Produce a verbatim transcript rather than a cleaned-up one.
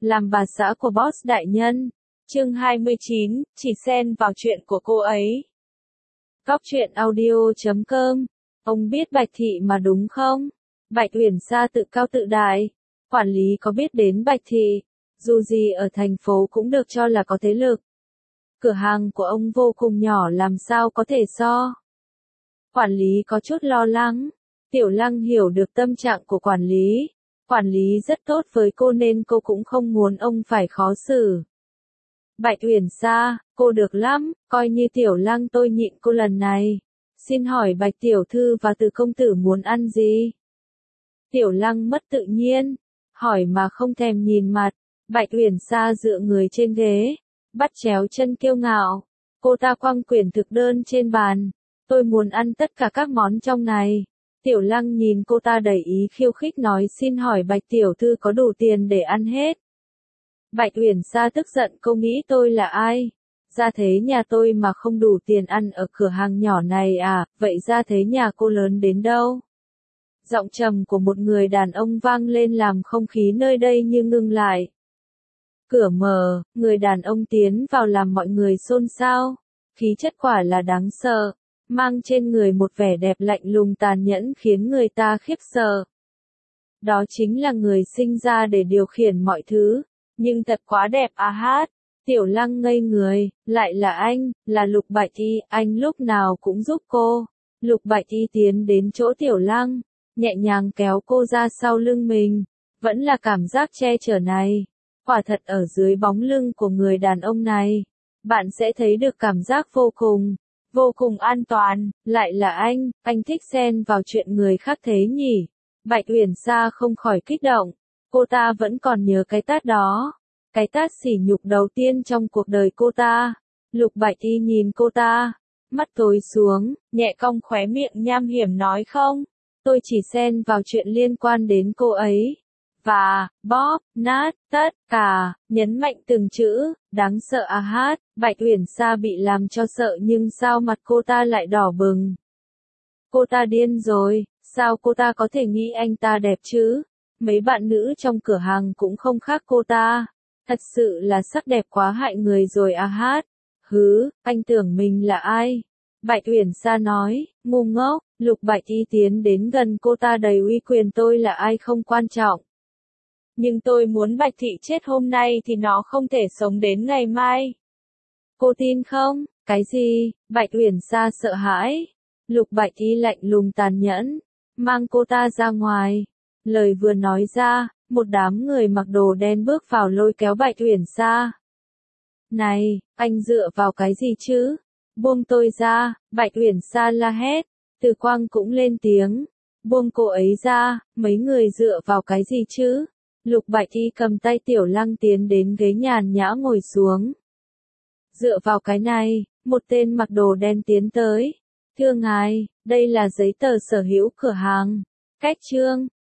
làm bà xã của boss đại nhân. Chương hai mươi chín, chỉ xen vào chuyện của cô ấy. Góc truyện audio chấm com. Ông biết Bạch Thị mà đúng không? Bạch Uyển Sa tự cao tự đại. Quản lý có biết đến Bạch Thị, dù gì ở thành phố cũng được cho là có thế lực. Cửa hàng của ông vô cùng nhỏ làm sao có thể so. Quản lý có chút lo lắng. Tiểu Lăng hiểu được tâm trạng của quản lý. Quản lý rất tốt với cô nên cô cũng không muốn ông phải khó xử. Bạch Uyển Sa, cô được lắm, coi như Tiểu Lăng tôi nhịn cô lần này. Xin hỏi Bạch Tiểu Thư và Từ Công Tử muốn ăn gì? Tiểu Lăng mất tự nhiên, hỏi mà không thèm nhìn mặt. Bạch Uyển Sa dựa người trên ghế, bắt chéo chân kiêu ngạo. Cô ta quăng quyển thực đơn trên bàn. Tôi muốn ăn tất cả các món trong này. Tiểu Lăng nhìn cô ta đầy ý khiêu khích nói xin hỏi Bạch Tiểu Thư có đủ tiền để ăn hết. Bạch Uyển Sa tức giận cô nghĩ tôi là ai? Ra thế nhà tôi mà không đủ tiền ăn ở cửa hàng nhỏ này à, vậy ra thế nhà cô lớn đến đâu? Giọng trầm của một người đàn ông vang lên làm không khí nơi đây như ngưng lại. Cửa mở, người đàn ông tiến vào làm mọi người xôn xao. Khí chất quả là đáng sợ, mang trên người một vẻ đẹp lạnh lùng tàn nhẫn khiến người ta khiếp sợ. Đó chính là người sinh ra để điều khiển mọi thứ, nhưng thật quá đẹp à hát. Tiểu Lăng ngây người, lại là anh, là Lục Bạch Y, anh lúc nào cũng giúp cô. Lục Bạch Y tiến đến chỗ Tiểu Lăng, nhẹ nhàng kéo cô ra sau lưng mình, vẫn là cảm giác che chở này. Quả thật ở dưới bóng lưng của người đàn ông này, bạn sẽ thấy được cảm giác vô cùng, vô cùng an toàn, lại là anh, anh thích xen vào chuyện người khác thế nhỉ? Bạch Uyển Sa không khỏi kích động, cô ta vẫn còn nhớ cái tát đó, cái tát sỉ nhục đầu tiên trong cuộc đời cô ta. Lục Bạch Y nhìn cô ta, mắt tối xuống, nhẹ cong khóe miệng nham hiểm nói không, tôi chỉ xen vào chuyện liên quan đến cô ấy. Và, bóp, nát, tất, cả, nhấn mạnh từng chữ, đáng sợ à hát. Bạch Uyển Sa bị làm cho sợ nhưng sao mặt cô ta lại đỏ bừng. Cô ta điên rồi, sao cô ta có thể nghĩ anh ta đẹp chứ? Mấy bạn nữ trong cửa hàng cũng không khác cô ta. Thật sự là sắc đẹp quá hại người rồi à hát. Hứ, anh tưởng mình là ai? Bạch Uyển Sa nói, ngu ngốc. Lục Bạch Y tiến đến gần cô ta đầy uy quyền tôi là ai không quan trọng. Nhưng tôi muốn Bạch Thị chết hôm nay thì nó không thể sống đến ngày mai. Cô tin không? Cái gì? Bạch Uyển Sa sợ hãi. Lục Bạch Y lạnh lùng tàn nhẫn, mang cô ta ra ngoài. Lời vừa nói ra, một đám người mặc đồ đen bước vào lôi kéo Bạch Uyển Sa. Này, anh dựa vào cái gì chứ? Buông tôi ra, Bạch Uyển Sa la hét. Từ Quang cũng lên tiếng. Buông cô ấy ra, mấy người dựa vào cái gì chứ? Lục Bạch Y cầm tay Tiểu Lăng tiến đến ghế nhàn nhã ngồi xuống. Dựa vào cái này, một tên mặc đồ đen tiến tới. Thưa ngài, đây là giấy tờ sở hữu cửa hàng. Cách trương,